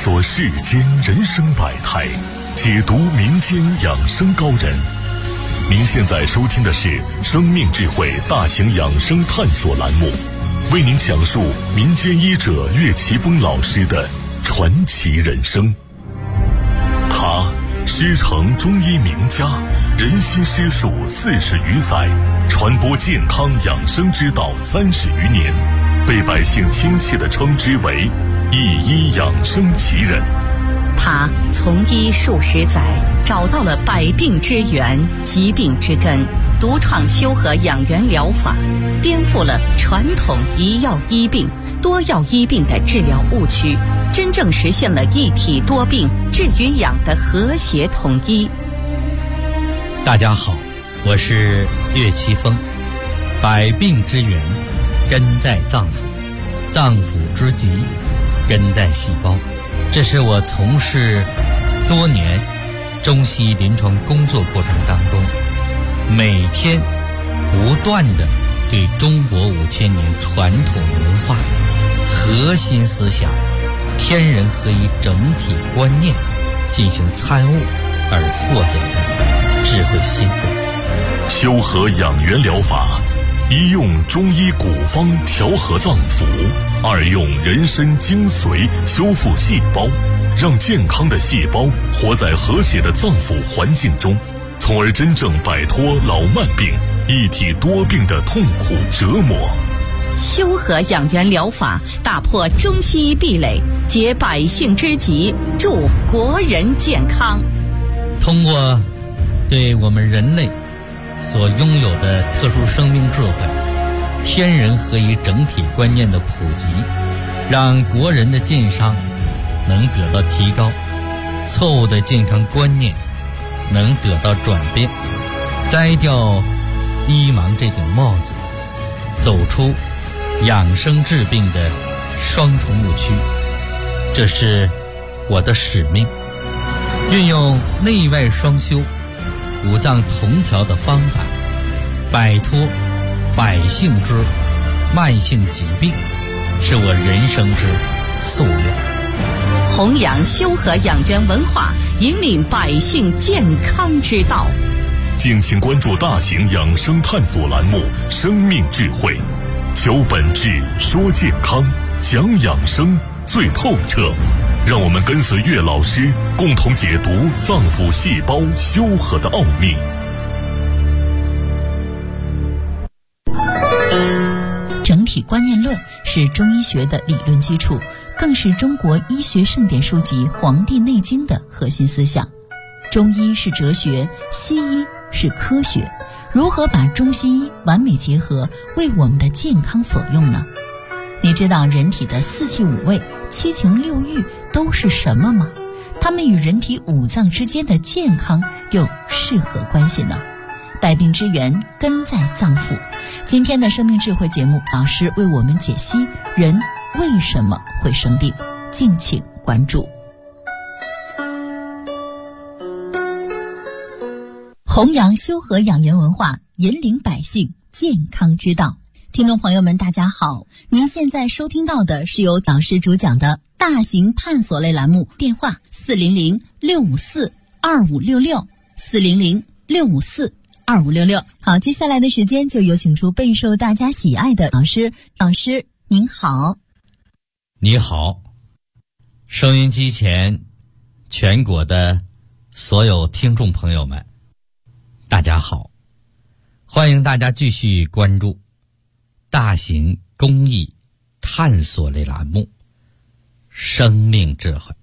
索世间人生百态，解读民间养生高人。您现在收听的是生命智慧大型养生探索栏目，为您讲述民间医者岳奇峰老师的传奇人生。他师承中医名家，人心师术40余载，传播健康养生之道30余年，被百姓亲切地称之为一医养生奇人。 他从医数十载，找到了百病之源、疾病之根，独创修和养元疗法，颠覆了传统一药医病、多药医病的治疗误区，真正实现了一体多病、治与养的和谐统一。 大家好，我是岳奇峰。百病之源根在脏腑，脏腑之疾根在细胞。这是我从事多年中西医临床工作过程当中，每天不断地对中国5000年传统文化核心思想天人合一整体观念进行参悟而获得的智慧心得。 修和养元疗法，一用中医古方调和脏腑，二用人参精髓修复细胞，让健康的细胞活在和谐的脏腑环境中，从而真正摆脱老慢病、一体多病的痛苦折磨。 修和养元疗法打破中西医壁垒，解百姓之急，助国人健康。 通过对我们人类所拥有的特殊生命智慧、天人合一整体观念的普及，让国人的健康能得到提高，错误的健康观念能得到转变，摘掉医盲这顶帽子，走出养生治病的双重误区。这是我的使命，运用内外双修、五脏同调的方法，摆脱百姓之慢性疾病，是我人生之夙愿。 弘扬修和养元文化，引领百姓健康之道。 敬请关注大型养生探索栏目《生命智慧》，求本质，说健康，讲养生最透彻。让我们跟随岳老师，共同解读脏腑细胞修和的奥秘。 整体观念论是中医学的理论基础，更是中国医学盛典书籍《黄帝内经》的核心思想。中医是哲学，西医是科学，如何把中西医完美结合，为我们的健康所用呢？你知道人体的4气5味、7情6欲都是什么吗？它们与人体5脏之间的健康又是何关系呢？百病之源根在脏腑。今天的生命智慧节目，老师为我们解析人为什么会生病，敬请关注。弘扬修和养元文化，引领百姓健康之道。听众朋友们大家好，您现在收听到的是由老师主讲的大型探索类栏目，电话400-654-2566 400-654-2566。好，接下来的时间就有请出备受大家喜爱的老师。老师您好。 你好，收音机前全国的所有听众朋友们大家好，欢迎大家继续关注大型公益探索类栏目《生命智慧》。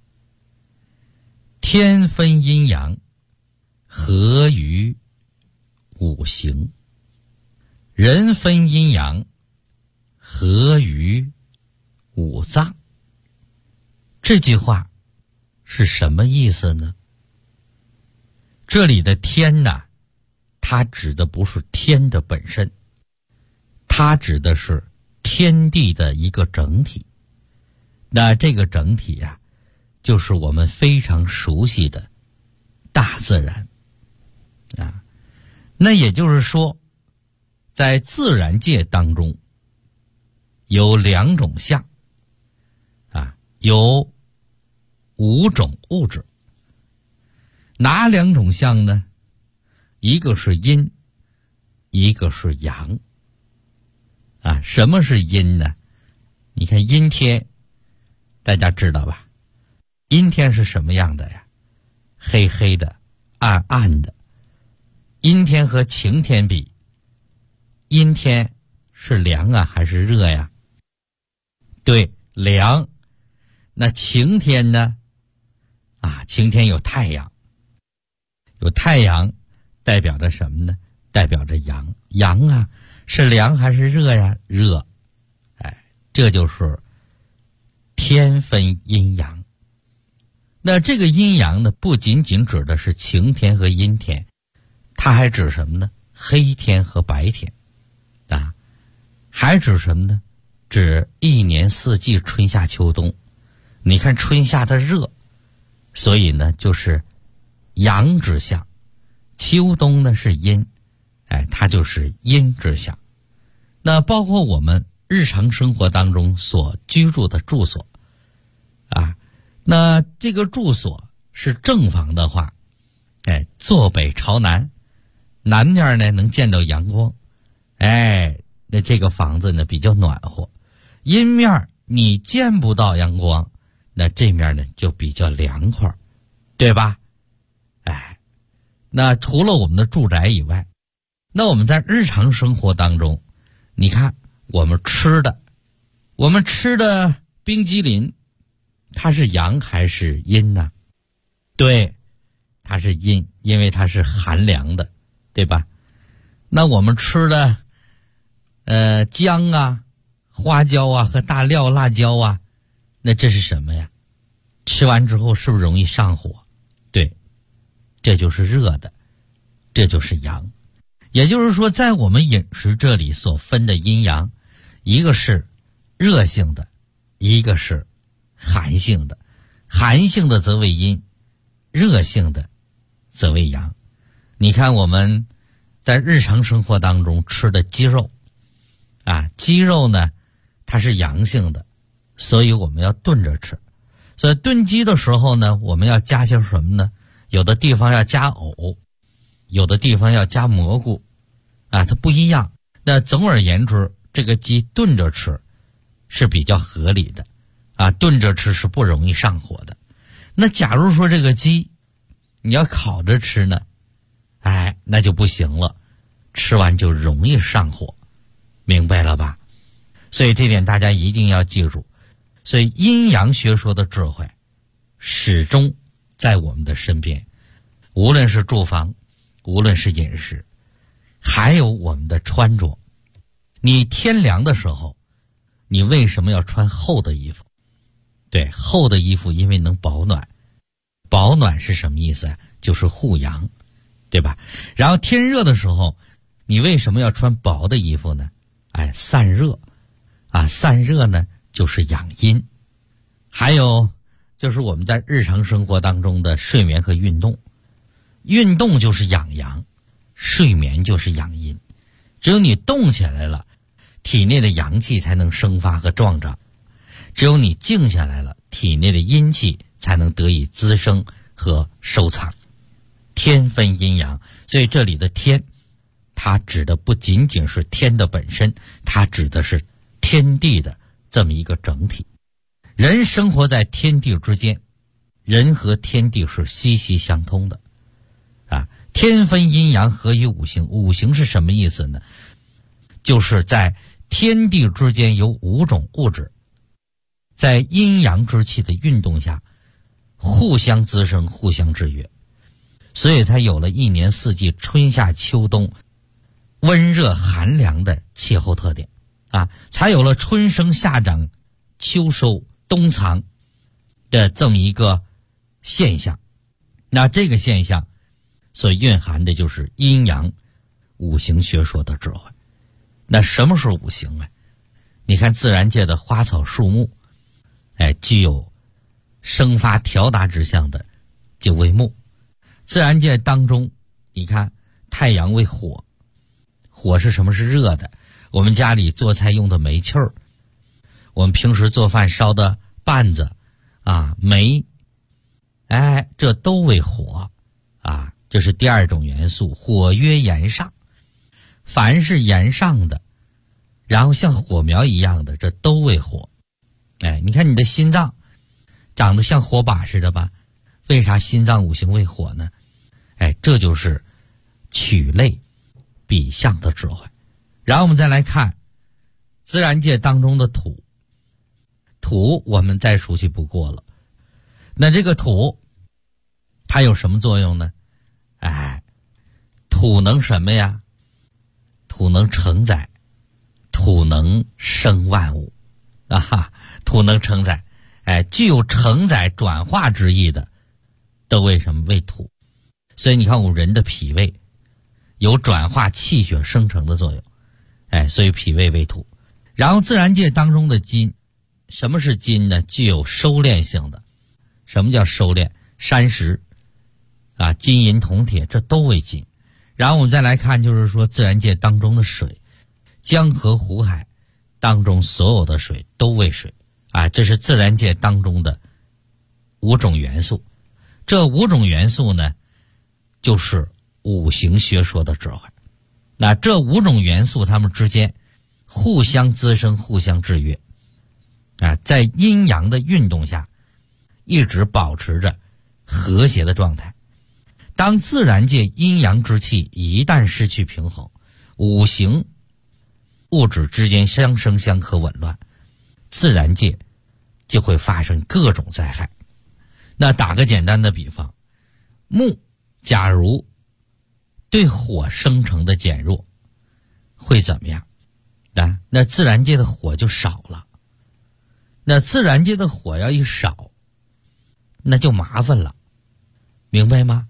天分阴阳，合于五行；人分阴阳，合于五脏。这句话是什么意思呢？这里的天呢，它指的不是天的本身，它指的是天地的一个整体。那这个整体啊，就是我们非常熟悉的大自然啊。那也就是说，在自然界当中有2种象啊，有 5种物质。哪2种相呢？一个是阴，一个是阳。什么是阴呢？你看阴天，大家知道吧？阴天是什么样的呀？黑黑的，暗暗的。阴天和晴天比，阴天是凉啊还是热呀？对，凉。那晴天呢？晴天有太阳，有太阳代表着什么呢？代表着阳。阳是凉还是热呀？热。这就是天分阴阳。那这个阴阳呢，不仅仅指的是晴天和阴天，它还指什么呢？黑天和白天。还指什么呢？指一年四季，春夏秋冬。你看春夏的热，所以呢就是阳之象。秋冬呢是阴，它就是阴之象。那包括我们日常生活当中所居住的住所那这个住所是正房的话，坐北朝南，南面呢能见到阳光，那这个房子呢比较暖和。阴面你见不到阳光，那这面呢就比较凉快，对吧？那除了我们的住宅以外，那我们在日常生活当中，你看我们吃的冰激凌，它是阳还是阴呢？对，它是阴，因为它是寒凉的，对吧？那我们吃的姜花椒和大料辣椒那这是什么呀？吃完之后是不是容易上火？对，这就是热的，这就是阳。也就是说，在我们饮食这里所分的阴阳，一个是热性的，一个是寒性的。寒性的则为阴，热性的则为阳。你看我们在日常生活当中吃的鸡肉鸡肉呢它是阳性的，所以我们要炖着吃。所以炖鸡的时候呢，我们要加些什么呢？有的地方要加藕，有的地方要加蘑菇它不一样。那总而言之，这个鸡炖着吃是比较合理的炖着吃是不容易上火的。那假如说这个鸡你要烤着吃呢，那就不行了，吃完就容易上火，明白了吧？所以这点大家一定要记住。所以阴阳学说的智慧始终在我们的身边，无论是住房，无论是饮食，还有我们的穿着。你天凉的时候，你为什么要穿厚的衣服？对，厚的衣服因为能保暖。保暖是什么意思就是护阳，对吧？然后天热的时候，你为什么要穿薄的衣服呢？散热散热呢就是养阴。还有就是我们在日常生活当中的睡眠和运动，运动就是养阳，睡眠就是养阴。只有你动起来了，体内的阳气才能生发和壮长；只有你静下来了，体内的阴气才能得以滋生和收藏。天分阴阳，所以这里的天，它指的不仅仅是天的本身，它指的是天地的这么一个整体。人生活在天地之间，人和天地是息息相通的天分阴阳，合于五行。五行是什么意思呢？就是在天地之间有5种物质，在阴阳之气的运动下互相滋生，互相制约，所以才有了一年四季，春夏秋冬温热寒凉的气候特点才有了春生夏长秋收冬藏的这么一个现象。那这个现象所蕴含的就是阴阳五行学说的智慧。那什么是五行你看自然界的花草树木具有生发调达之象的就为木。自然界当中你看太阳为火，火是什么？是热的。我们家里做菜用的煤气儿，我们平时做饭烧的符子煤， 这都为火啊。这是第二种元素，火曰炎上。凡是炎上的，然后像火苗一样的，这都为火。你看你的心脏长得像火把似的吧？为啥心脏五行为火呢？这就是取类比象的智慧。然后我们再来看自然界当中的土，土我们再熟悉不过了。那这个土它有什么作用呢？土能什么呀？土能承载，土能生万物土能承载，具有承载转化之意的都为什么为土？所以你看我们人的脾胃有转化气血生成的作用，所以脾胃为土。然后自然界当中的金，什么是金呢？具有收敛性的。什么叫收敛？山石金银铜铁这都为金。然后我们再来看，就是说自然界当中的水，江河湖海当中所有的水都为水这是自然界当中的5种元素。这5种元素呢，就是五行学说的智慧。那这5种元素它们之间互相滋生，互相制约在阴阳的运动下一直保持着和谐的状态。当自然界阴阳之气一旦失去平衡，五行物质之间相生相克紊乱，自然界就会发生各种灾害。那打个简单的比方，木假如对火生成的减弱，会怎么样？那自然界的火就少了。那自然界的火要一少，那就麻烦了，明白吗？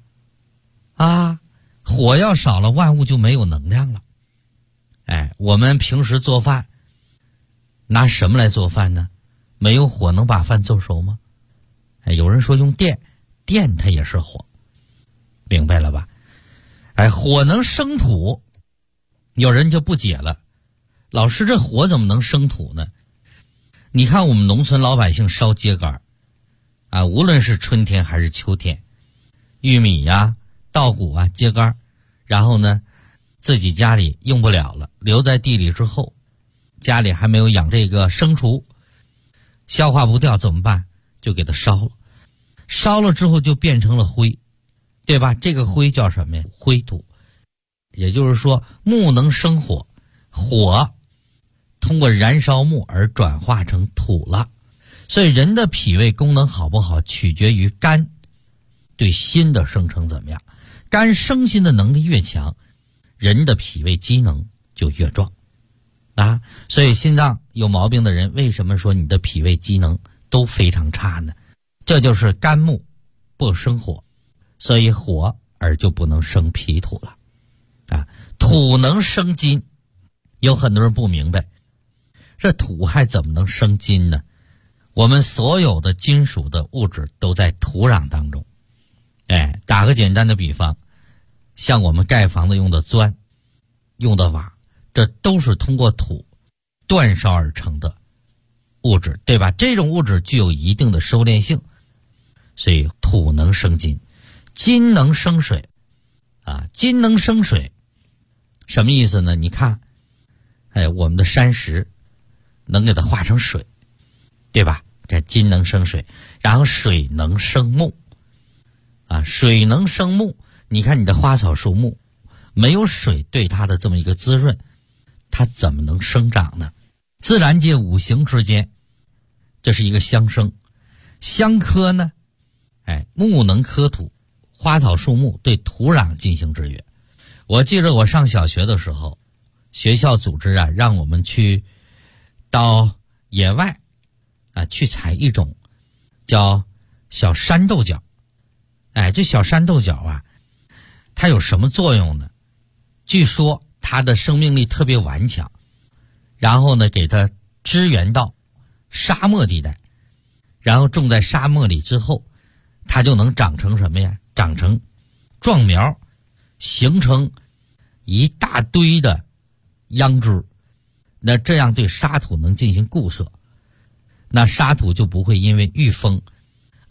火要少了，万物就没有能量了。我们平时做饭拿什么来做饭呢？没有火能把饭做熟吗？有人说用电，电它也是火，明白了吧？火能生土，有人就不解了，老师这火怎么能生土呢？你看我们农村老百姓烧秸秆无论是春天还是秋天，玉米稻谷秸秆，然后呢自己家里用不了了，留在地里之后，家里还没有养这个牲畜，消化不掉怎么办？就给它烧了。烧了之后就变成了灰，对吧？这个灰叫什么呀？灰土。也就是说木能生火，火通过燃烧木而转化成土了。所以人的脾胃功能好不好，取决于肝对心的生成怎么样。肝生心的能力越强，人的脾胃机能就越壮所以心脏有毛病的人，为什么说你的脾胃机能都非常差呢？这就是肝木不生火，所以火而就不能生脾土了土能生金，有很多人不明白，这土还怎么能生金呢？我们所有的金属的物质都在土壤当中。打个简单的比方，像我们盖房子用的砖，用的瓦，这都是通过土煅烧而成的物质，对吧？这种物质具有一定的收敛性，所以土能生金，金能生水金能生水什么意思呢？你看我们的山石能给它化成水，对吧？这金能生水。然后水能生木水能生木。你看你的花草树木没有水对它的这么一个滋润，它怎么能生长呢？自然界五行之间这是一个相生相克呢。木能克土，花草树木对土壤进行制约。我记得我上小学的时候，学校组织让我们去到野外去采一种叫小山豆角。这小山豆角它有什么作用呢？据说它的生命力特别顽强，然后呢给它支援到沙漠地带，然后种在沙漠里之后，它就能长成什么呀？长成壮苗，形成一大堆的秧枝。那这样对沙土能进行固摄，那沙土就不会因为遇风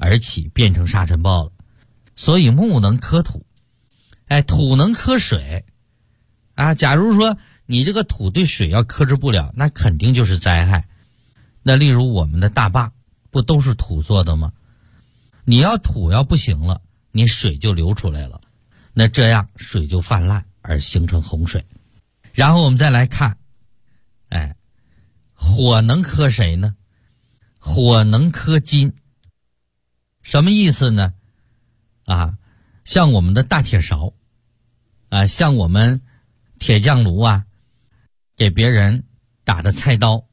而起，变成沙尘暴了。所以木能克土，土能克水啊。假如说你这个土对水要克制不了，那肯定就是灾害。那例如我们的大坝不都是土做的吗？你要土要不行了，你水就流出来了，那这样水就泛滥而形成洪水。然后我们再来看，火能克谁呢？火能克金。什么意思呢？像我们的大铁勺像我们铁匠炉给别人打的菜刀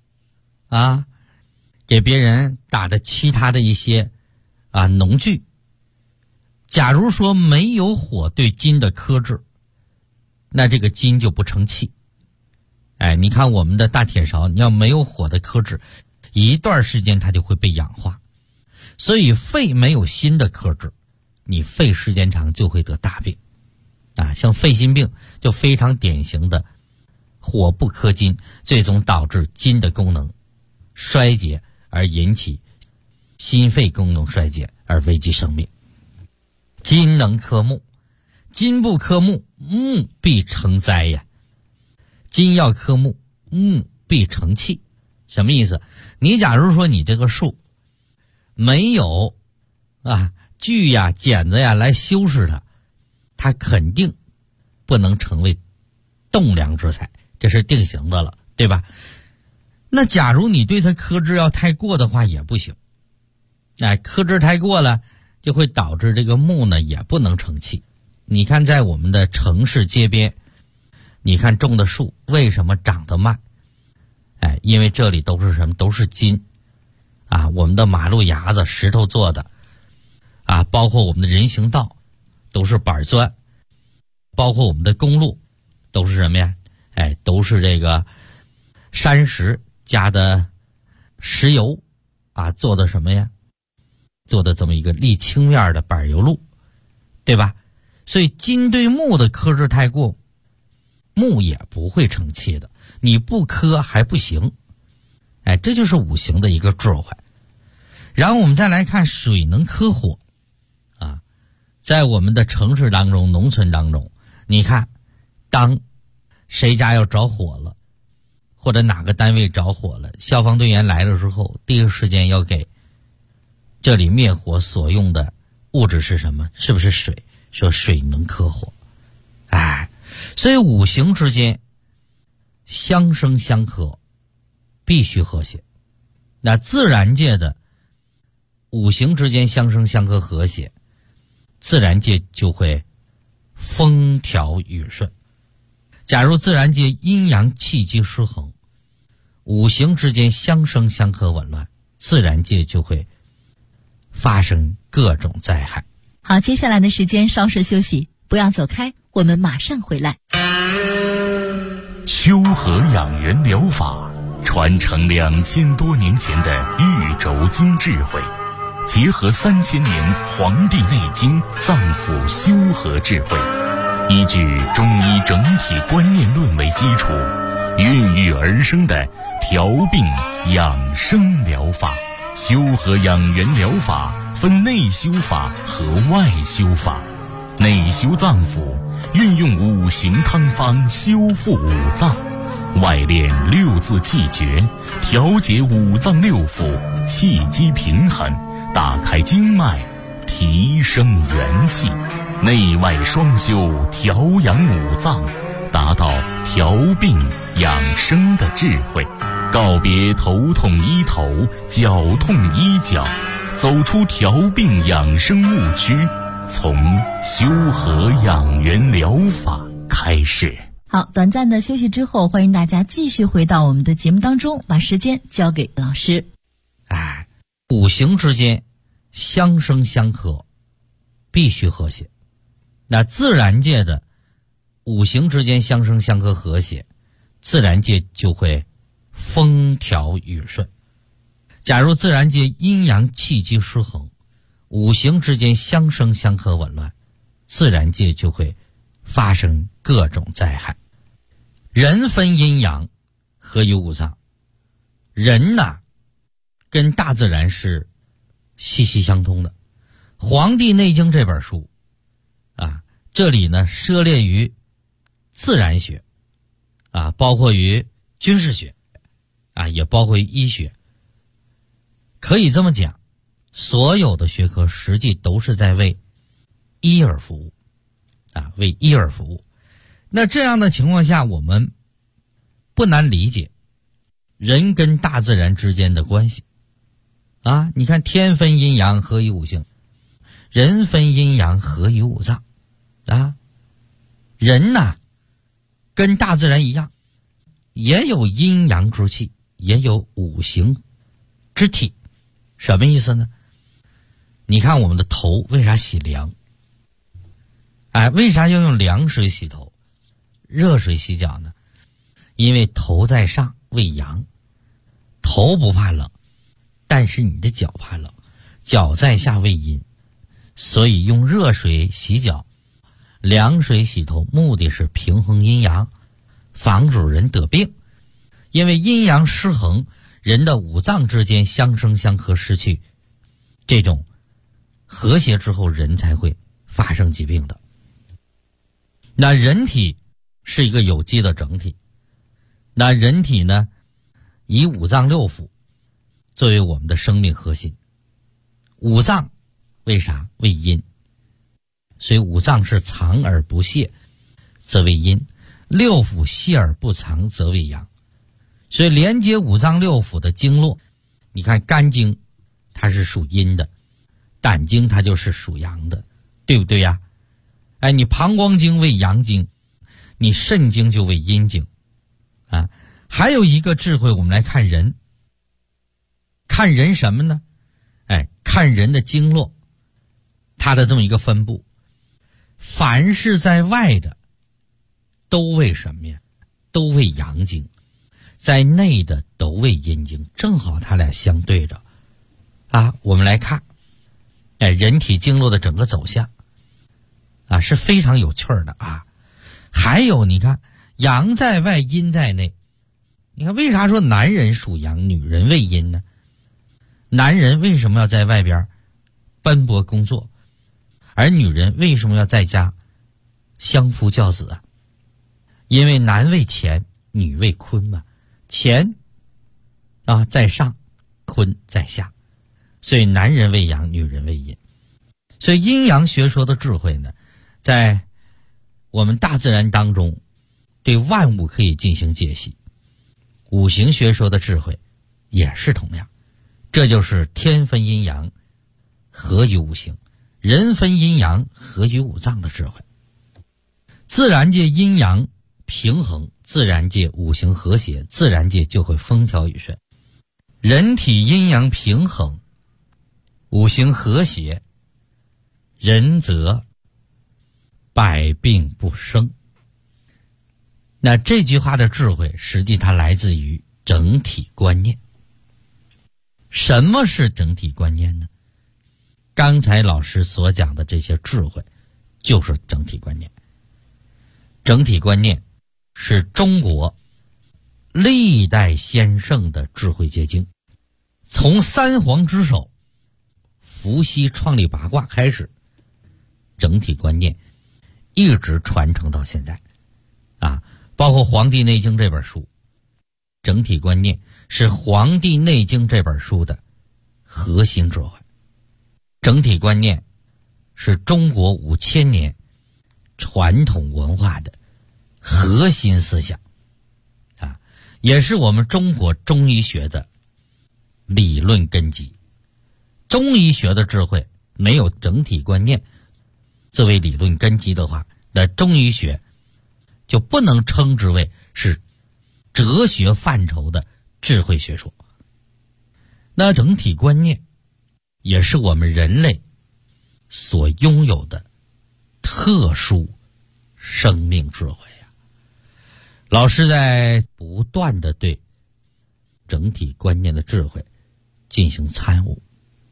给别人打的其他的一些农具，假如说没有火对金的克制，那这个金就不成器。你看我们的大铁勺，你要没有火的克制，一段时间它就会被氧化。所以肺没有锌的克制，你肺时间长就会得大病像肺心病就非常典型的火不克金，最终导致金的功能衰竭，而引起心肺功能衰竭而危及生命。金能克木，金不克木，木必成灾呀。金要克木，木必成器。什么意思？你假如说你这个树没有锯剪子来修饰它，它肯定不能成为栋梁之材，这是定型的了，对吧？那假如你对它克制要太过的话也不行，克制太过了就会导致这个木呢也不能成器。你看在我们的城市街边，你看种的树为什么长得慢？因为这里都是什么？都是金我们的马路牙子石头做的包括我们的人行道都是板砖，包括我们的公路都是什么呀？都是这个山石加的石油做的什么呀？做的这么一个沥青面的柏油路，对吧？所以金对木的克制太过，木也不会成器的，你不克还不行。这就是五行的一个智慧。然后我们再来看水能克火在我们的城市当中农村当中，你看当谁家要着火了，或者哪个单位着火了，消防队员来了之后，第一个时间要给这里灭火所用的物质是什么？是不是水？说水能克火。所以五行之间相生相克，必须和谐。那自然界的五行之间相生相克和谐，自然界就会风调雨顺。假如自然界阴阳气机失衡，五行之间相生相克紊乱，自然界就会发生各种灾害。 好，接下来的时间稍事休息，不要走开，我们马上回来。 修和养元疗法传承2000多年前的玉轴经智慧，结合3000年《黄帝内经》脏腑修和智慧，依据中医整体观念论为基础，孕育而生的调病养生疗法。修和养元疗法分内修法和外修法。内修脏腑，运用五行汤方修复五脏；外练六字气诀，调节五脏六腑，气机平衡，打开经脉，提升元气。内外双修，调养五脏，达到调病养生的智慧。告别头痛医头，脚痛医脚，走出调病养生误区，从修和养元疗法开始。 好，短暂的休息之后，欢迎大家继续回到我们的节目当中，把时间交给老师。 五行之间相生相克，必须和谐。那自然界的五行之间相生相克和谐，自然界就会风调雨顺。假如自然界阴阳气机失衡，五行之间相生相克紊乱，自然界就会发生各种灾害。人分阴阳，合于五脏。人跟大自然是息息相通的。 黄帝内经》这本书啊，这里呢涉猎于自然学啊，包括于军事学啊，也包括于医学。可以这么讲，所有的学科实际都是在为医而服务啊，为医而服务。那这样的情况下，我们不难理解人跟大自然之间的关系啊。你看，天分阴阳，合于五行；人分阴阳，合于五脏啊。人呐，跟大自然一样，也有阴阳之气，也有五行之体。什么意思呢？你看我们的头为啥洗凉？为啥要用凉水洗头，热水洗脚呢？因为头在上为阳，头不怕冷，但是你的脚怕冷，脚在下为阴，所以用热水洗脚，凉水洗头，目的是平衡阴阳，防止人得病。因为阴阳失衡，人的五脏之间相生相克失去这种和谐之后，人才会发生疾病的。那人体是一个有机的整体，那人体呢，以五脏六腑作为我们的生命核心。五脏为啥为阴？所以五脏是藏而不泄则为阴，六腑泄而不藏则为阳。所以连接五脏六腑的经络，你看肝经它是属阴的，胆经它就是属阳的，对不对呀？你膀胱经为阳经，你肾经就为阴经啊。还有一个智慧，我们来看人，看人什么呢？看人的经络，它的这么一个分布。凡是在外的都为什么呀？都为阳经，在内的都为阴经，正好它俩相对着啊。我们来看人体经络的整个走向啊，是非常有趣的啊。还有你看，阳在外，阴在内。你看为啥说男人属阳，女人为阴呢？男人为什么要在外边奔波工作，而女人为什么要在家相夫教子啊？因为男为乾，女为坤嘛。乾啊在上，坤在下，所以男人为阳，女人为阴。所以阴阳学说的智慧呢，在我们大自然当中对万物可以进行解析。五行学说的智慧也是同样，这就是天分阴阳，合于五行；人分阴阳，合于五脏的智慧。自然界阴阳平衡，自然界五行和谐，自然界就会风调雨顺。人体阴阳平衡，五行和谐，人则百病不生。那这句话的智慧，实际它来自于整体观念。什么是整体观念呢？刚才老师所讲的这些智慧，就是整体观念。整体观念是中国历代先圣的智慧结晶，从三皇之首伏羲创立八卦开始，整体观念一直传承到现在啊。包括《黄帝内经》这本书，整体观念是《黄帝内经》这本书的核心智慧。整体观念是中国5000年传统文化的核心思想啊，也是我们中国中医学的理论根基。中医学的智慧没有整体观念作为理论根基的话，那中医学就不能称之为是哲学范畴的智慧学说。那整体观念也是我们人类所拥有的特殊生命智慧啊。老师在不断的对整体观念的智慧进行参悟，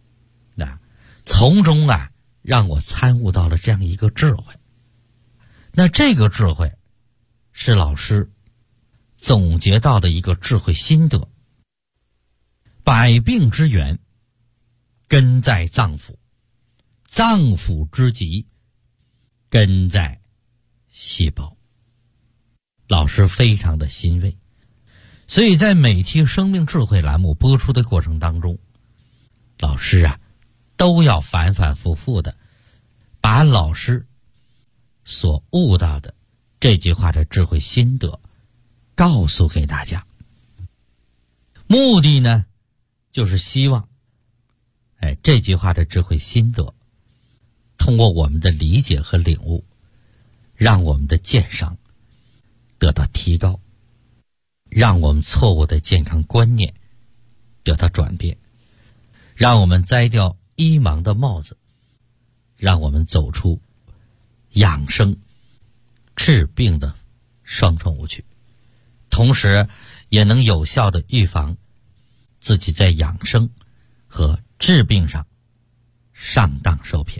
从中让我参悟到了这样一个智慧。那这个智慧是老师总结到的一个智慧心得。百病之源根在脏腑， 脏腑之疾，根在细胞。老师非常的欣慰，所以在每期生命智慧栏目播出的过程当中，老师都要反反复复的把老师所悟到的这句话的智慧心得告诉给大家。目的呢，就是希望这句话的智慧心得通过我们的理解和领悟，让我们的鉴赏得到提高，让我们错误的健康观念得到转变，让我们摘掉医盲的帽子，让我们走出养生治病的双重误区，同时也能有效的预防自己在养生和治病上上当受骗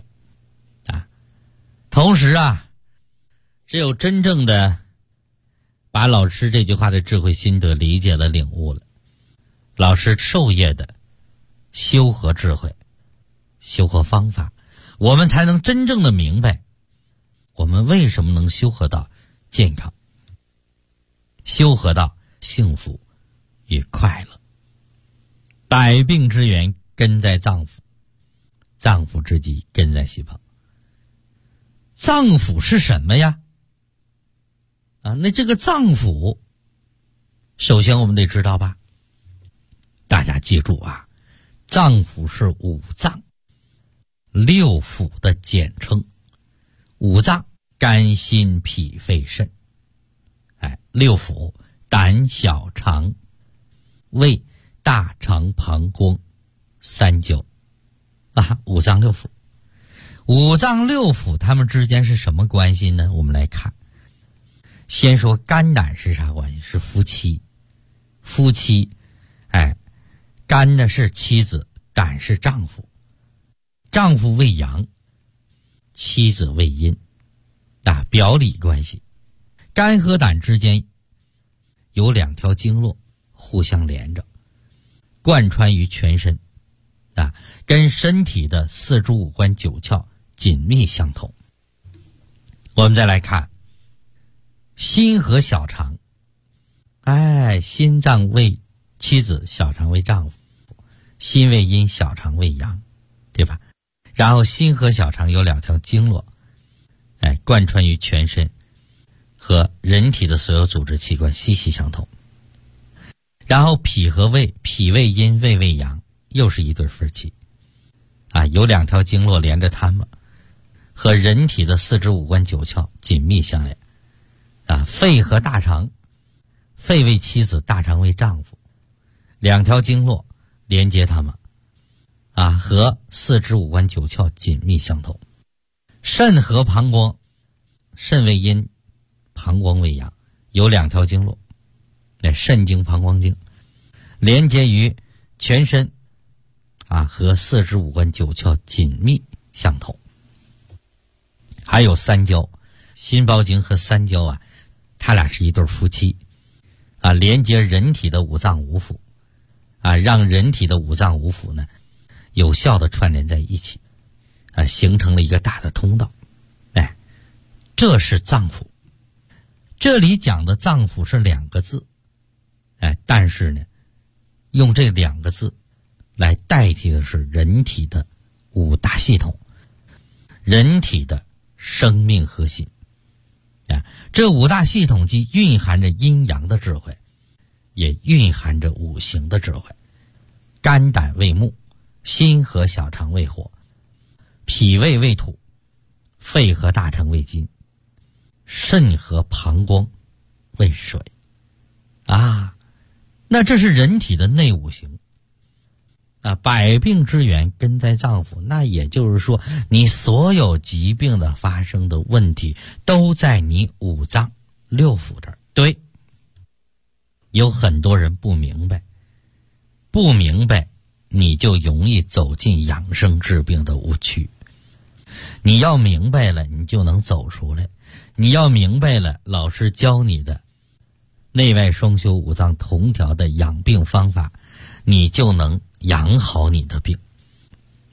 同时只有真正的把老师这句话的智慧心得理解了领悟了，老师授业的修和智慧修和方法，我们才能真正的明白我们为什么能修和到健康，修和到幸福与快乐。百病之源根在脏腑，脏腑之疾根在细胞。脏腑是什么呀？那这个脏腑首先我们得知道吧，大家记住脏腑是五脏六腑的简称。五脏肝心脾肺肾，六腑胆小肠胃大肠膀胱三焦五脏六腑。五脏六腑它们之间是什么关系呢？我们来看，先说肝胆是啥关系？是夫妻。夫妻肝呢是妻子，胆是丈夫。丈夫为阳，妻子为阴，表里关系。肝和胆之间有两条经络互相连着，贯穿于全身跟身体的四肢五官九窍紧密相同。我们再来看心和小肠，心脏为妻子，小肠为丈夫。心为阴，小肠为阳，对吧？然后心和小肠有两条经络贯穿于全身，和人体的所有组织器官息息相通。然后脾和胃，脾为阴，胃为阳，又是一对夫妻有两条经络连着它们，和人体的四肢五官九窍紧密相连肺和大肠，肺为妻子，大肠为丈夫，两条经络连接它们和四肢五官九窍紧密相通。肾和膀胱，肾为阴，膀胱为阳，有两条经络肾经膀胱经，连接于全身和四肢五官九窍紧密相同。还有三焦，心包经和三焦它俩是一对夫妻连接人体的五脏五腑让人体的五脏五腑呢有效的串联在一起形成了一个大的通道这是脏腑。这里讲的脏腑是两个字但是呢用这两个字来代替的是人体的五大系统，人体的生命核心这五大系统既蕴含着阴阳的智慧，也蕴含着五行的智慧。肝胆为木，心和小肠为火，脾胃为土，肺和大肠为金，肾和膀胱为水那这是人体的内五行百病之源根在脏腑。那也就是说，你所有疾病的发生的问题都在你五脏六腑这儿。对，有很多人不明白，你就容易走进养生治病的误区。你要明白了，你就能走出来。你要明白了，老师教你的内外双修五脏同调的养病方法，你就能养好你的病。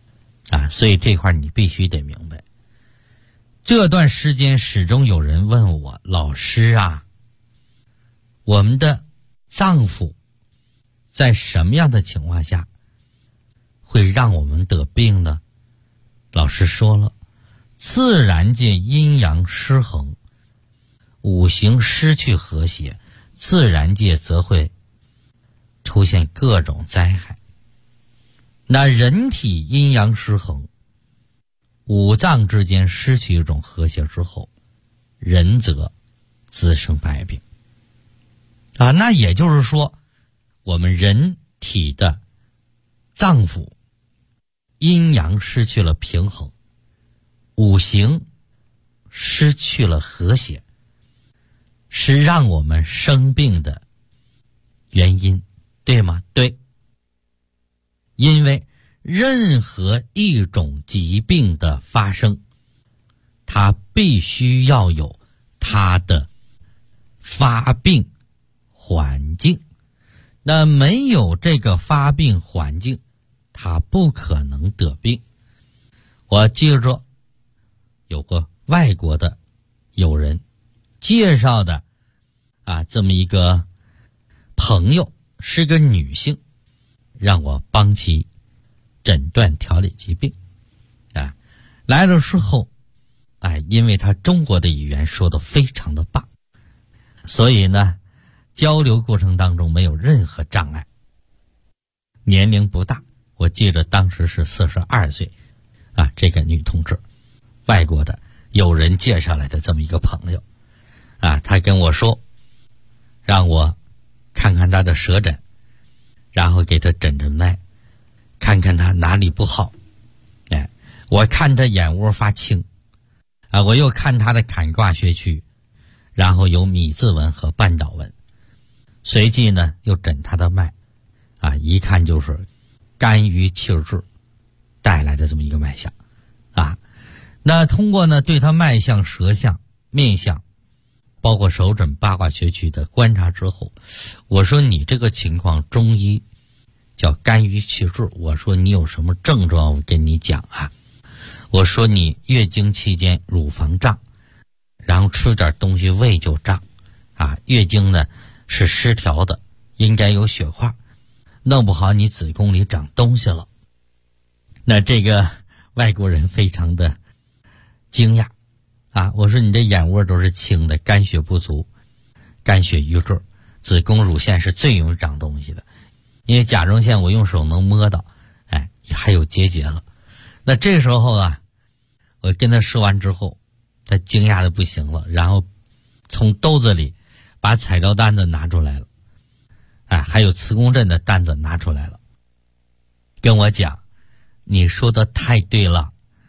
所以这块你必须得明白。这段时间始终有人问我，老师啊，我们的脏腑在什么样的情况下会让我们得病呢？老师说了，自然界阴阳失衡，五行失去和谐，自然界则会出现各种灾害。那人体阴阳失衡，五脏之间失去一种和谐之后，人则滋生百病。那也就是说，我们人体的脏腑阴阳失去了平衡，五行失去了和谐，是让我们生病的原因，对吗？对。因为任何一种疾病的发生，它必须要有它的发病环境，那没有这个发病环境，它不可能得病。我记着有个外国的友人介绍的这么一个朋友，是个女性，让我帮其诊断调理疾病来的时候因为他中国的语言说得非常的棒，所以呢交流过程当中没有任何障碍。年龄不大，我记得当时是42岁这个女同志，外国的有人介绍来的这么一个朋友他跟我说让我看看他的舌诊，然后给他诊诊脉，看看他哪里不好。我看他眼窝发青我又看他的坎卦穴区，然后有米字纹和半岛纹，随即呢又诊他的脉一看就是肝郁气滞带来的这么一个脉象那通过呢对他脉象、舌象、面相，包括手诊八卦穴区的观察之后，我说你这个情况中医叫肝郁气滞，我说你有什么症状我跟你讲我说你月经期间乳房胀，然后吃点东西胃就胀月经呢是失调的，应该有血块，弄不好你子宫里长东西了。那这个外国人非常的惊讶我说你这眼窝都是青的，肝血不足，肝血瘀滞，子宫乳腺是最容易长东西的，因为甲状腺我用手能摸到还有结节了。那这时候我跟他说完之后，他惊讶的不行了，然后从兜子里把彩照单子拿出来了还有磁共振的单子拿出来了，跟我讲你说的太对了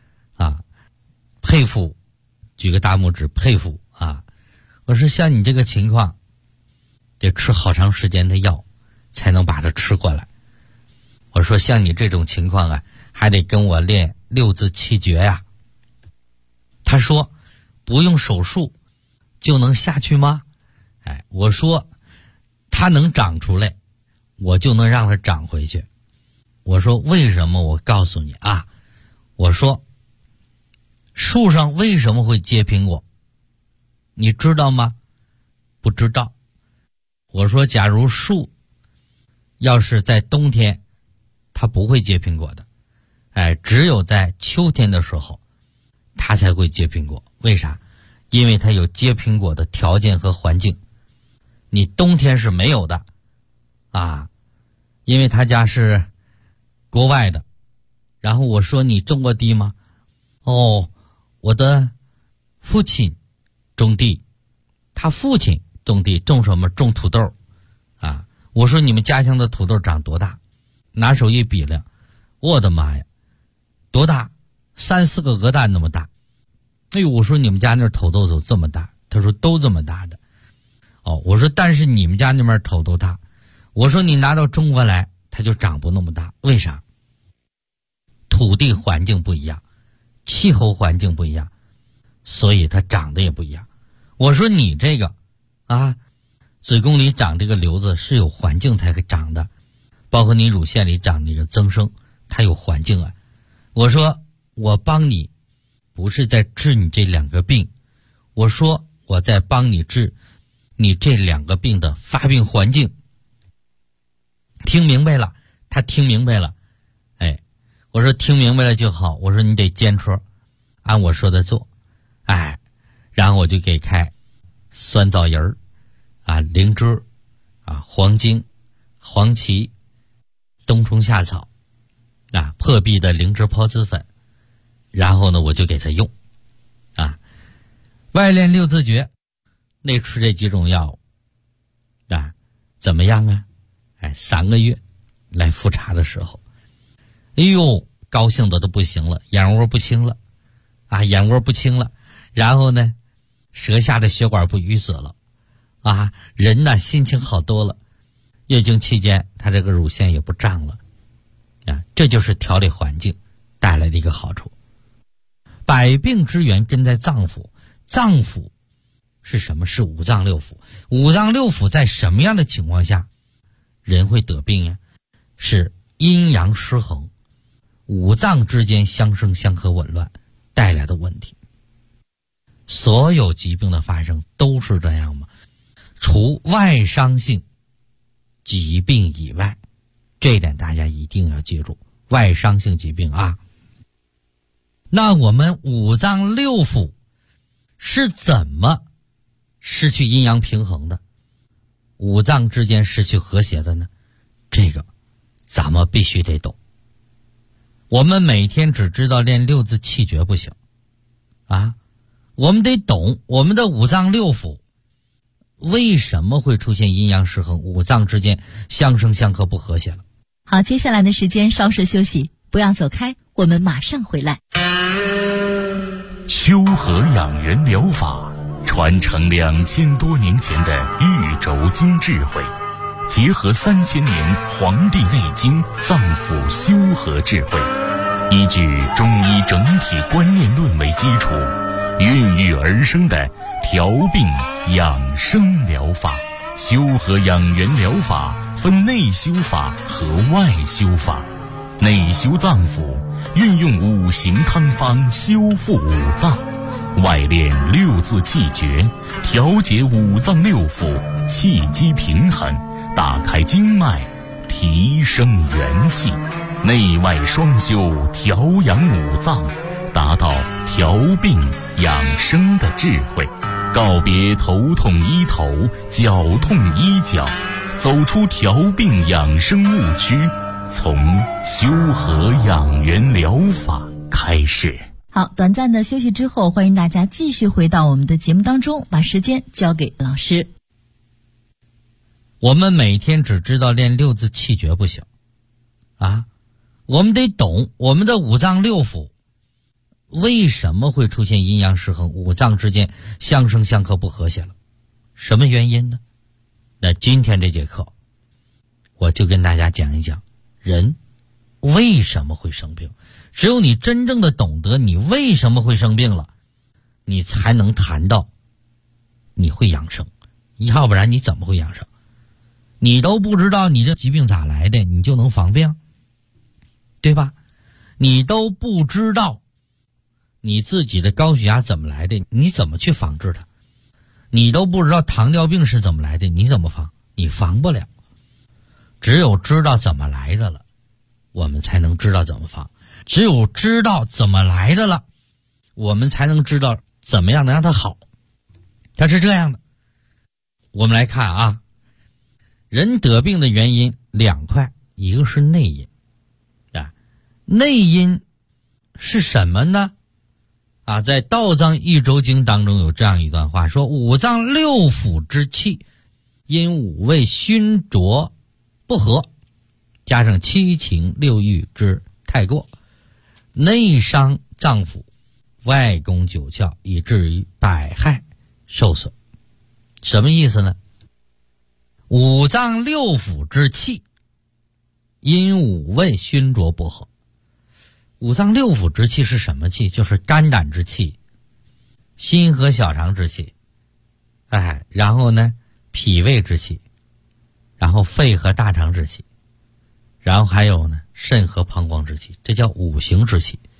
佩服，举个大拇指，佩服我说像你这个情况得吃好长时间的药才能把它吃过来。我说像你这种情况还得跟我练六字气诀呀。他说不用手术就能下去吗？我说它能长出来，我就能让它长回去。我说为什么？我告诉你我说树上为什么会结苹果？你知道吗？不知道。我说假如树要是在冬天它不会结苹果的只有在秋天的时候它才会结苹果。为啥？因为它有结苹果的条件和环境，你冬天是没有的因为他家是国外的。然后我说你种过地吗？我的父亲种地，他父亲种地，种什么？种土豆我说你们家乡的土豆长多大？拿手一比量，我的妈呀，多大？3、4个鹅蛋那么大。我说你们家那土豆都这么大？他说都这么大的。我说但是你们家那边土豆大。我说你拿到中国来它就长不那么大。为啥？土地环境不一样，气候环境不一样，所以它长得也不一样。我说你这个子宫里长这个瘤子是有环境才会长的，包括你乳腺里长那个增生，它有环境我说我帮你不是在治你这两个病，我说我在帮你治你这两个病的发病环境。听明白了，他听明白了。哎，我说听明白了就好，我说你得坚持按我说的做。哎，然后我就给开酸枣仁儿啊、灵芝啊、黄精、黄芪、冬虫夏草啊、破壁的灵芝孢子粉，然后呢我就给他用啊，外练六字诀，内吃这几种药物啊，怎么样啊？哎，3个月来复查的时候，哎呦，高兴的都不行了，眼窝不清了啊，眼窝不清了，然后呢舌下的血管不淤死了啊，人呢心情好多了，月经期间他这个乳腺也不胀了啊，这就是调理环境带来的一个好处。百病之源根在脏腑，脏腑是什么？是五脏六腑。五脏六腑在什么样的情况下人会得病呀？是阴阳失衡，五脏之间相生相克紊乱带来的问题。所有疾病的发生都是这样吗？除外伤性疾病以外，这一点大家一定要记住，外伤性疾病啊。那我们五脏六腑是怎么失去阴阳平衡的？五脏之间失去和谐的呢？这个咱们必须得懂。我们每天只知道练六字气诀不行啊，我们得懂我们的五脏六腑为什么会出现阴阳失衡，五脏之间相生相克不和谐了。 好，接下来的时间稍事休息，不要走开，我们马上回来。 修和养元疗法传承2000多年前的玉轴经智慧，结合3000年《黄帝内经》脏腑修和智慧，依据中医整体观念论为基础，孕育而生的调病养生疗法。修和养元疗法分内修法和外修法。内修脏腑，运用五行汤方修复五脏；外练六字气诀，调节五脏六腑气机平衡，打开经脉，提升元气。内外双修，调养五脏，达到调病养生的智慧。告别头痛医头，脚痛医脚，走出调病养生误区，从修和养元疗法开始。 好，短暂的休息之后，欢迎大家继续回到我们的节目当中，把时间交给老师。 我们每天只知道练六字气诀不行啊，我们得懂我们的五脏六腑为什么会出现阴阳失衡，五脏之间相生相克不和谐了，什么原因呢？那今天这节课我就跟大家讲一讲人为什么会生病。只有你真正的懂得你为什么会生病了，你才能谈到你会养生，要不然你怎么会养生？你都不知道你这疾病咋来的，你就能防病，对吧？你都不知道你自己的高血压怎么来的，你怎么去防治它？你都不知道糖尿病是怎么来的，你怎么防？你防不了。只有知道怎么来的了，我们才能知道怎么防。只有知道怎么来的了，我们才能知道怎么样能让它好。它是这样的，我们来看啊，人得病的原因2块，一个是内因啊，内因是什么呢？啊，在《道脏益周经》当中有这样一段话，说五脏六腑之气因五味熏浊不和，加上七情六欲之太过，内伤脏腑，外攻九窍，以至于百害受损。什么意思呢？五脏六腑之气因五味熏浊不和。五脏六腑之气是什么气？就是肝胆之气，心和小肠之气，然后呢脾胃之气，然后肺和大肠之气，然后还有呢肾和膀胱之气，这叫五行之气。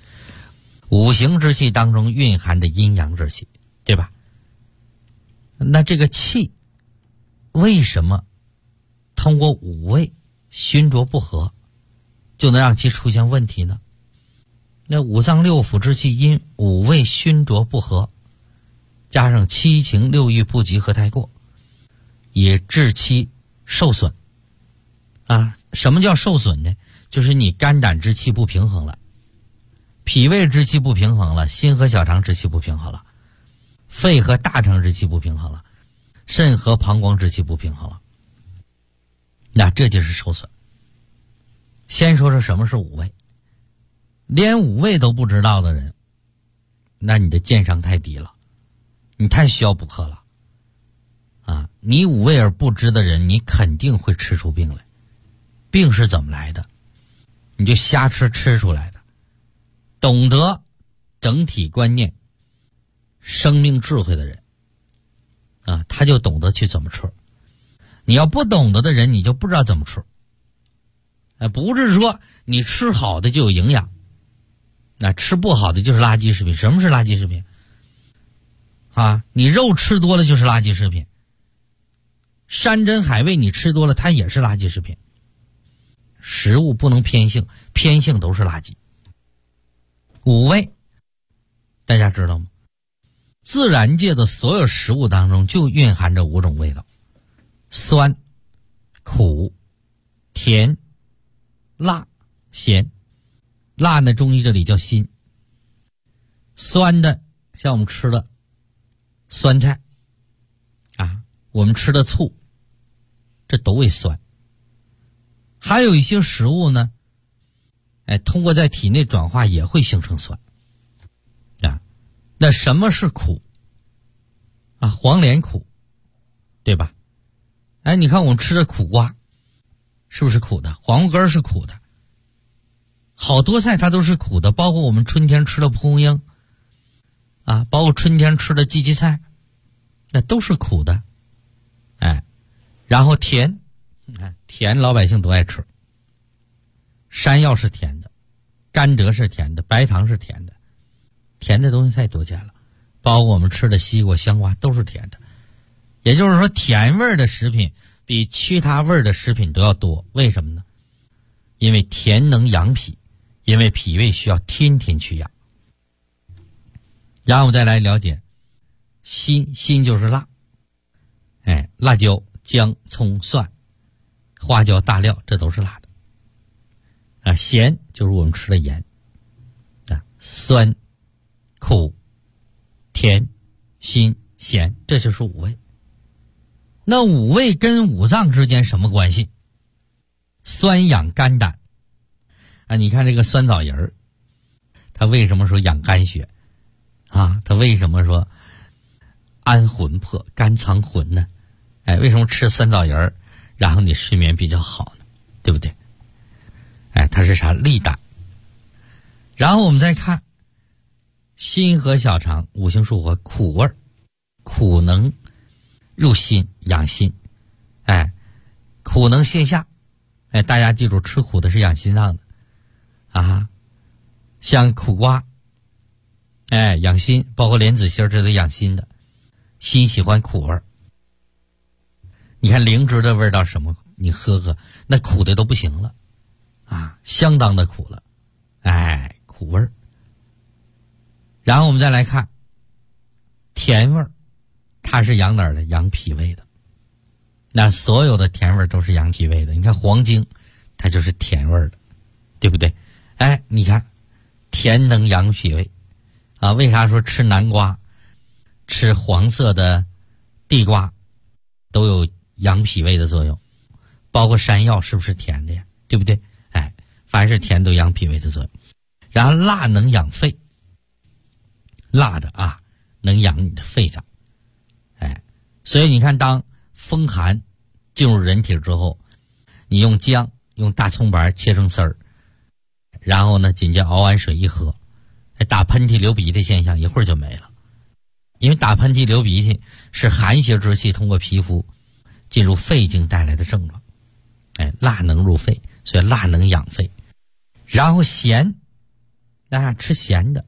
五行之气当中蕴含着阴阳之气，对吧？那这个气为什么通过五味熏浊不和就能让其出现问题呢？那五脏六腑之气因五味熏浊不和，加上七情六欲不集合太过，也致其受损啊。什么叫受损呢？就是你肝胆之气不平衡了，脾胃之气不平衡了，心和小肠之气不平衡了，肺和大肠之气不平衡了，肾和膀胱之气不平衡了，那这就是受损。先说说什么是五味，连五味都不知道的人，那你的鉴赏太低了，你太需要补课了啊！你五味而不知的人，你肯定会吃出病来。病是怎么来的？你就瞎吃出来的。懂得整体观念、生命智慧的人啊，他就懂得去怎么吃。你要不懂得的人，你就不知道怎么吃。不是说你吃好的就有营养，那吃不好的就是垃圾食品。什么是垃圾食品啊？你肉吃多了就是垃圾食品，山珍海味你吃多了它也是垃圾食品。食物不能偏性，偏性都是垃圾。五味大家知道吗？自然界的所有食物当中就蕴含着五种味道：酸、苦、甜、辣、咸。辣呢，中医这里叫辛。酸的像我们吃的酸菜啊，我们吃的醋，这都为酸。还有一些食物呢，通过在体内转化也会形成酸啊。那什么是苦啊？黄连苦，对吧？你看我们吃的苦瓜是不是苦的？黄瓜根是苦的，好多菜它都是苦的，包括我们春天吃的蒲公英啊，包括春天吃的荠荠菜，那都是苦的。然后甜，甜老百姓都爱吃。山药是甜的，甘蔗是甜的，白糖是甜的，甜的东西太多见了，包括我们吃的西瓜、香瓜都是甜的。也就是说，甜味的食品比其他味的食品都要多。为什么呢？因为甜能养脾，因为脾胃需要天天去养。然后我们再来了解辛，辛就是辣，辣椒、姜、葱、蒜、花椒、大料，这都是辣的啊。咸就是我们吃的盐啊，酸、苦、甜、辛、咸，这就是五味。那五味跟五脏之间什么关系？酸养肝胆啊！你看这个酸枣仁儿，它为什么说养肝血啊？它为什么说安魂魄、肝藏魂呢？为什么吃酸枣仁儿，然后你睡眠比较好呢？对不对？它是啥？利胆。然后我们再看心和小肠，五行属火，苦味儿，苦能入心养心，苦能泻下，大家记住，吃苦的是养心脏的啊，像苦瓜，养心，包括莲子心这都养心的，心喜欢苦味儿。你看灵芝的味道什么？你喝喝，那苦的都不行了啊，相当的苦了，苦味儿。然后我们再来看甜味儿，它是养哪儿的？养脾胃的。那所有的甜味儿都是养脾胃的。你看黄精，它就是甜味儿的，对不对？你看甜能养脾胃啊。为啥说吃南瓜、吃黄色的地瓜都有养脾胃的作用？包括山药是不是甜的呀？对不对？凡是甜都养脾胃的作用。然后辣能养肺，辣的啊能养你的肺脏。所以你看，当风寒进入人体之后，你用姜、用大葱白切成丝儿，然后呢紧接熬完水一喝，打喷嚏流鼻涕现象一会儿就没了。因为打喷嚏流鼻涕是寒邪之气通过皮肤进入肺经带来的症状。辣能入肺，所以辣能养肺。然后咸，吃咸的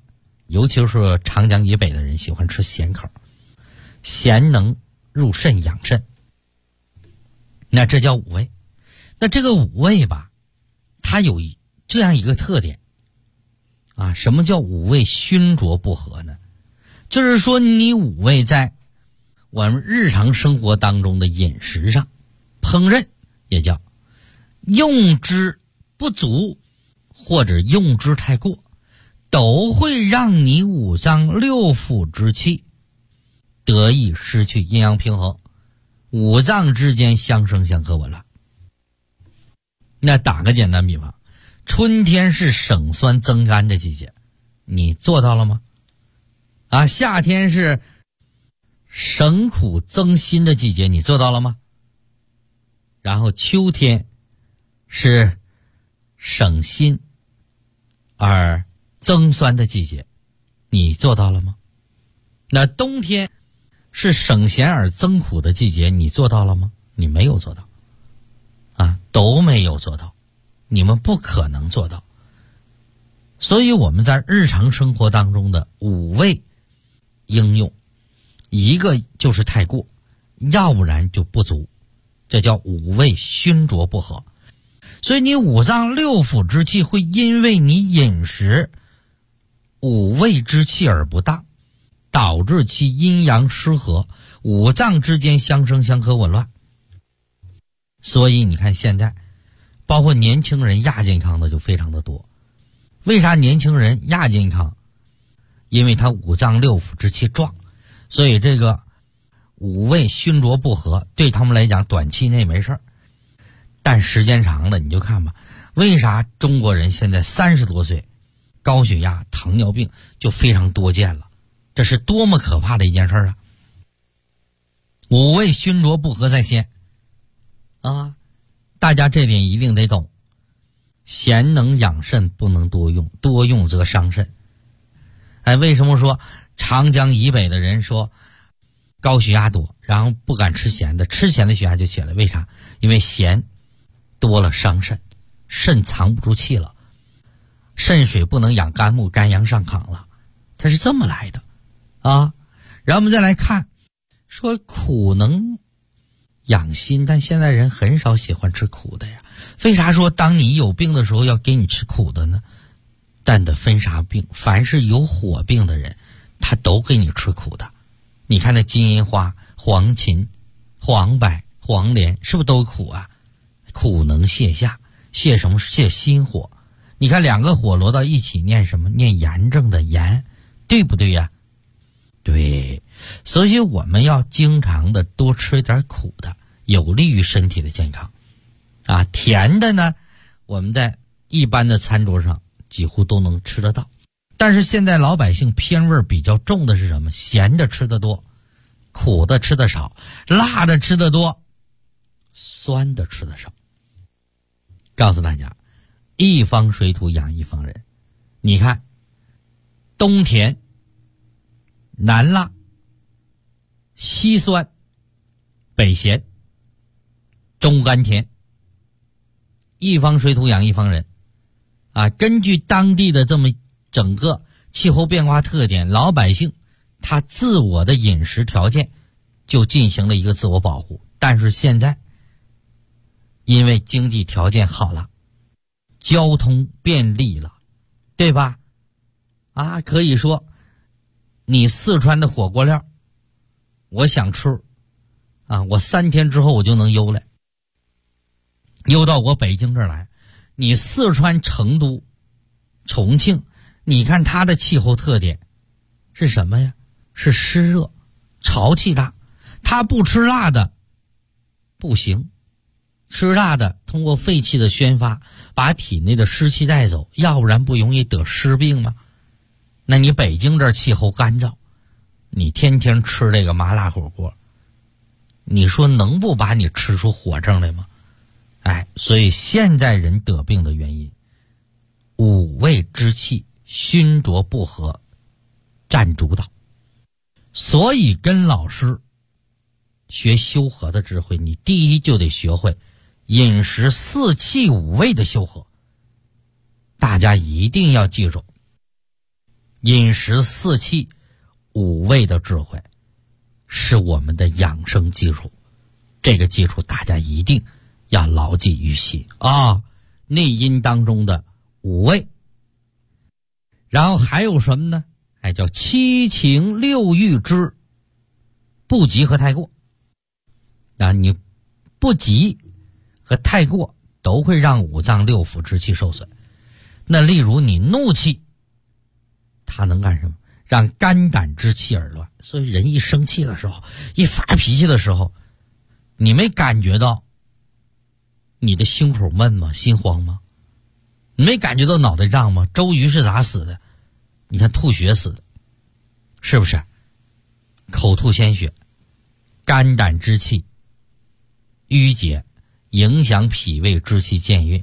尤其是长江以北的人喜欢吃咸口，咸能入肾养肾，那这叫五味。那这个五味吧，它有这样一个特点啊，什么叫五味熏灼不和呢？就是说你五味在我们日常生活当中的饮食上烹饪，也叫用之不足或者用之太过，都会让你五脏六腑之气得以失去阴阳平衡，五脏之间相生相克紊乱。那打个简单比方，春天是省酸增甘的季节，你做到了吗？啊，夏天是省苦增辛的季节，你做到了吗？然后秋天是省辛而增酸的季节，你做到了吗？那冬天是省咸而增苦的季节，你做到了吗？你没有做到啊，都没有做到，你们不可能做到。所以我们在日常生活当中的五味应用，一个就是太过，要不然就不足，这叫五味熏灼不和。所以你五脏六腑之气会因为你饮食五味之气而不当，导致其阴阳失和，五脏之间相生相克紊乱。所以你看现在包括年轻人亚健康的就非常的多。为啥年轻人亚健康？因为他五脏六腑之气壮，所以这个五味熏灼不和对他们来讲短期内没事儿，但时间长了你就看吧，为啥中国人现在30多岁高血压糖尿病就非常多见了？这是多么可怕的一件事啊！五味熏灼不和在先啊，大家这点一定得懂。咸能养肾，不能多用，多用则伤肾。哎，为什么说长江以北的人说高血压多，然后不敢吃咸的，吃咸的血压就起来？为啥？因为咸多了伤肾，肾藏不住气了，肾水不能养肝木，肝阳上亢了，它是这么来的啊。然后我们再来看，说苦能养心，但现在人很少喜欢吃苦的呀。为啥说当你有病的时候要给你吃苦的呢？但得分啥病，凡是有火病的人他都给你吃苦的。你看那金银花、黄芩、黄柏、黄连是不是都苦啊？苦能泻下，泻什么？泻心火。你看两个火摞到一起念什么？念炎症的炎，对不对呀？对，所以我们要经常的多吃一点苦的，有利于身体的健康啊。甜的呢，我们在一般的餐桌上几乎都能吃得到，但是现在老百姓偏味比较重的是什么？咸的吃得多，苦的吃得少，辣的吃得多，酸的吃得少。告诉大家，一方水土养一方人。你看东甜南辣西酸北咸中甘甜，一方水土养一方人啊。根据当地的这么整个气候变化特点，老百姓他自我的饮食条件就进行了一个自我保护。但是现在因为经济条件好了，交通便利了，对吧？啊，可以说你四川的火锅料我想吃啊，我3天之后我就能邮来，邮到我北京这儿来。你四川成都重庆，你看它的气候特点是什么呀？是湿热潮气大，它不吃辣的不行，吃辣的通过肺气的宣发把体内的湿气带走，要不然不容易得湿病吗？那你北京这儿气候干燥，你天天吃这个麻辣火锅，你说能不把你吃出火症来吗？哎，所以现在人得病的原因，五味之气熏灼不和占主导。所以跟老师学修和的智慧，你第一就得学会饮食四气五味的修和。大家一定要记住， 饮食四气五味的智慧，是我们的养生基础。这个基础大家一定要牢记于心啊！内因当中的五味，然后还有什么呢？叫七情六欲之不急和太过。你不急和太过都会让五脏六腑之气受损。那例如你怒气，它能干什么？让肝胆之气而乱。所以人一生气的时候，一发脾气的时候，你没感觉到你的心口闷吗？心慌吗？你没感觉到脑袋胀吗？周瑜是咋死的？你看吐血死的，是不是？口吐鲜血，肝胆之气淤结，影响脾胃之气健运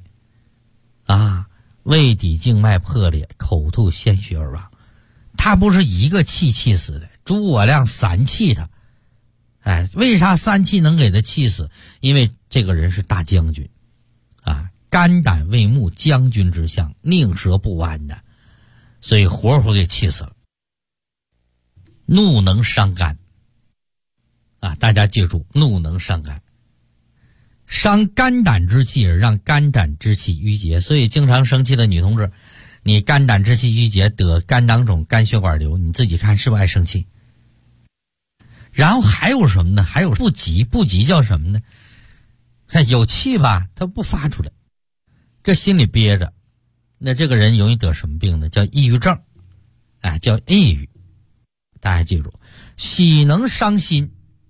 胃底静脉破裂，口吐鲜血而亡。他不是一个气死的，诸葛亮三气他。为啥三气能给他气死？因为这个人是大将军肝胆为木，将军之相，宁折不弯的，所以活活给气死了。怒能伤肝大家记住，怒能伤肝，伤肝胆之气而让肝胆之气淤结。所以经常生气的女同志，你肝胆之气淤结，得肝囊肿、肝血管瘤，你自己看是不是爱生气？然后还有什么呢？还有不急。不急叫什么呢？有气吧，他不发出来，这心里憋着，那这个人容易得什么病呢？叫抑郁症叫抑郁。大家记住，喜能伤心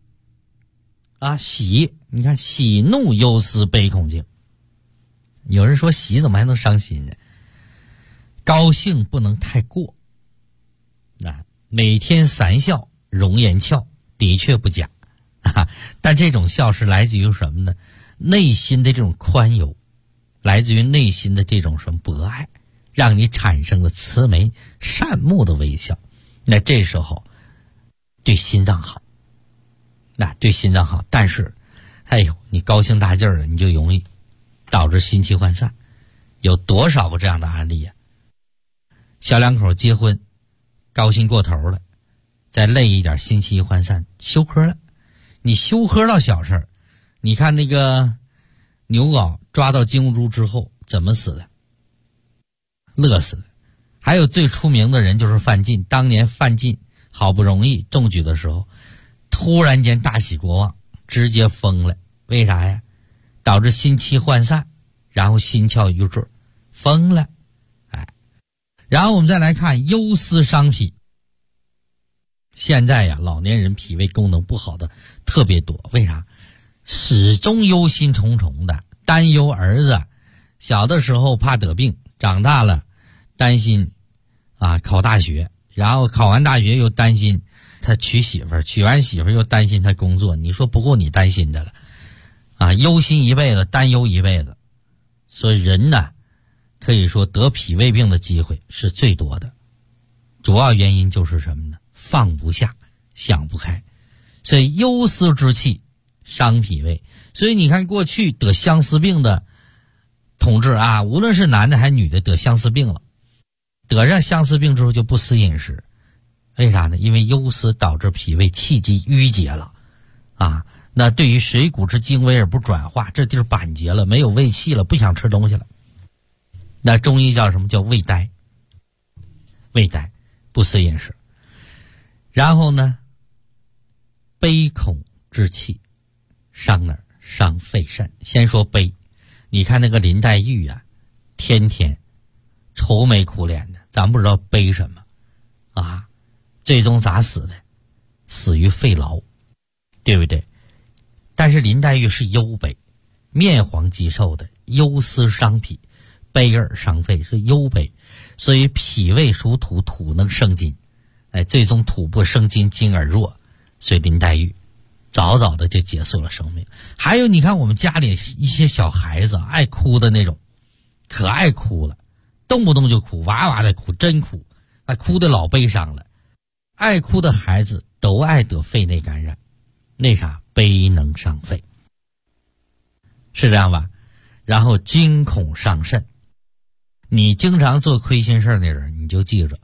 喜，你看喜怒忧思悲恐惊。有人说喜怎么还能伤心呢？高兴不能太过每天3笑容颜俏，的确不假但这种笑是来自于什么呢？内心的这种宽宥，来自于内心的这种什么博爱，让你产生了慈眉善目的微笑。那这时候对心脏好，对心脏好。但是你高兴大劲儿了，你就容易导致心气涣散。有多少个这样的案例小两口结婚高兴过头了，再累一点，心气一涣散，休克了。你休克到小事儿，你看那个牛皋抓到金兀术之后怎么死的？乐死的。还有最出名的人就是范进。当年范进好不容易中举的时候，突然间大喜过望，直接疯了。为啥呀？导致心气涣散，然后心窍瘀滞，疯了。然后我们再来看忧思伤脾。现在老年人脾胃功能不好的特别多。为啥？始终忧心忡忡的，担忧儿子小的时候怕得病，长大了担心考大学，然后考完大学又担心他娶媳妇儿，娶完媳妇儿又担心他工作。你说不够你担心的了忧心一辈子，担忧一辈子。所以人可以说得脾胃病的机会是最多的。主要原因就是什么呢？放不下，想不开。所以忧思之气伤脾胃。所以你看过去得相思病的同志无论是男的还是女的，得相思病了，得上相思病之后就不思饮食。为啥呢？因为忧思导致脾胃气机淤结了那对于水谷之精微而不转化，这地儿板结了，没有胃气了，不想吃东西了。那中医叫什么？叫胃呆。胃呆，不思饮食。然后呢，悲恐之气伤哪儿？伤肺肾。先说悲，你看那个林黛玉天天愁眉苦脸的，咱不知道悲什么最终咋死的？死于肺痨，对不对？但是林黛玉是忧悲，面黄肌瘦的，忧思伤脾，悲而伤肺，是忧悲。所以脾胃属土，土能生金，最终土不生金，金而弱，所以林黛玉早早的就结束了生命。还有你看我们家里一些小孩子爱哭的那种，可爱哭了，动不动就哭，哇哇的哭，真哭，哭的老悲伤了。爱哭的孩子都爱得肺内感染。那啥，悲能伤肺，是这样吧？然后惊恐伤肾。你经常做亏心事的人，你就记着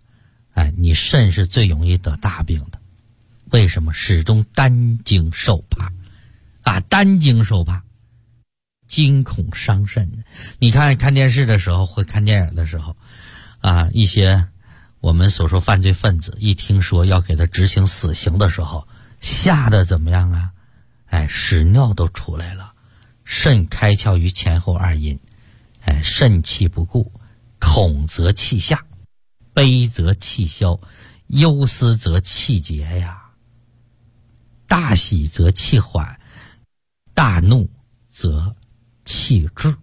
你肾是最容易得大病的。为什么？始终担惊受怕担惊受怕，惊恐伤肾。你看电视的时候，或看电影的时候一些我们所说犯罪分子一听说要给他执行死刑的时候，吓得怎么样啊？屎尿都出来了，肾开窍于前后二阴，肾气不固，恐则气下，悲则气消，忧思则气结呀，大喜则气缓，大怒则气滞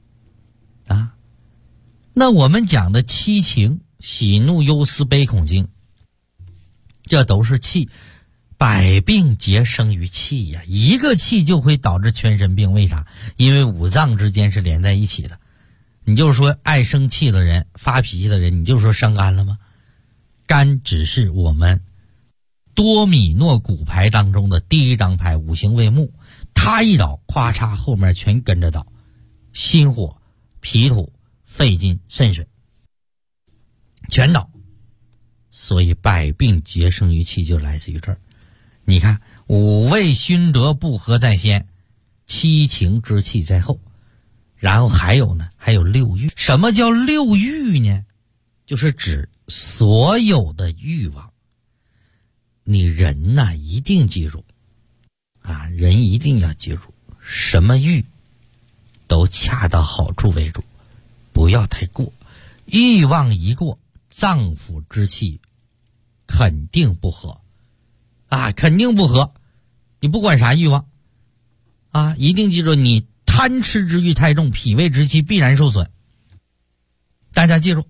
那我们讲的七情，喜怒忧思悲恐惊，这都是气，百病皆生于气呀。一个气就会导致全身病，为啥？因为五脏之间是连在一起的。你就说爱生气的人，发脾气的人，你就说伤肝了吗？肝只是我们多米诺骨牌当中的第一张牌，五行为木，它一倒，咵嚓后面全跟着倒，心火、脾土、肺金、肾水全倒。所以百病皆生于气，就来自于这儿。你看，五味熏得不和在先，七情之气在后。然后还有呢，还有六欲。什么叫六欲呢？就是指所有的欲望。你人呢，一定记住人一定要记住，什么欲都恰到好处为主，不要太过。欲望一过，脏腑之气肯定不和肯定不和。你不管啥欲望一定记住，你贪吃之欲太重，脾胃之气必然受损。大家记住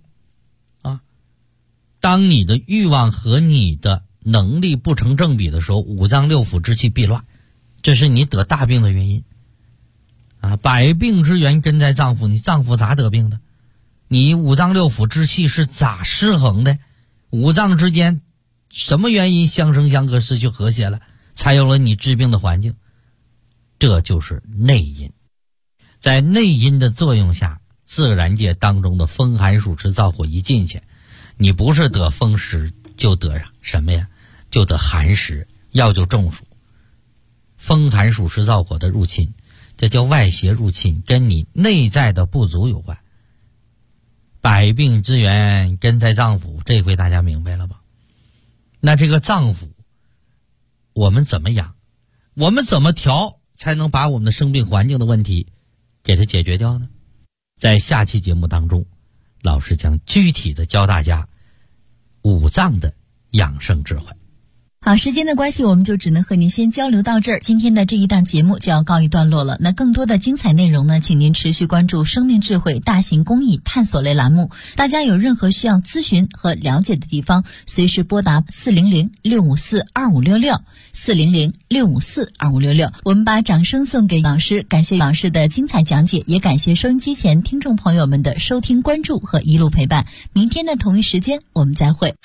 当你的欲望和你的能力不成正比的时候，五脏六腑之气必乱，这是你得大病的原因百病之源根在脏腑，你脏腑咋得病的？你五脏六腑之气是咋失衡的？五脏之间什么原因相生相克，失去和谐了，才有了你治病的环境？这就是内因。在内因的作用下，自然界当中的风寒暑湿燥火一进去，你不是得风湿就得什么呀？就得寒湿，要就中暑。风寒暑湿燥火的入侵，这叫外邪入侵，跟你内在的不足有关。百病之源根在脏腑，这回大家明白了吧？那这个脏腑我们怎么养，我们怎么调，才能把我们的生病环境的问题给它解决掉呢？在下期节目当中，老师将具体的教大家五脏的养生智慧。 好，时间的关系，我们就只能和您先交流到这儿。今天的这一档节目就要告一段落了。那更多的精彩内容呢，请您持续关注生命智慧大型公益探索类栏目。大家有任何需要咨询和了解的地方，随时拨打400-654-2566 400-654-2566。我们把掌声送给老师，感谢老师的精彩讲解，也感谢收音机前听众朋友们的收听关注和一路陪伴。明天的同一时间我们再会。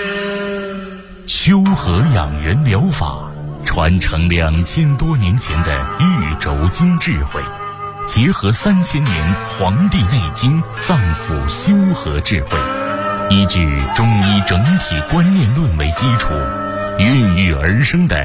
修和养元疗法传承2000多年前的玉轴经智慧，结合3000年《黄帝内经》脏腑修和智慧，依据中医整体观念论为基础，孕育而生的